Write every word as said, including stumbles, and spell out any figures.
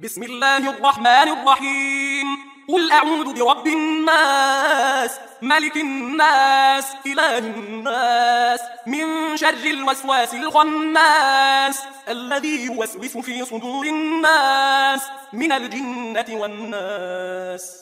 بسم الله الرحمن الرحيم. قل أعوذ برب الناس، ملك الناس، إله الناس، من شر الوسواس الخناس الذي يوسوس في صدور الناس من الجنة والناس.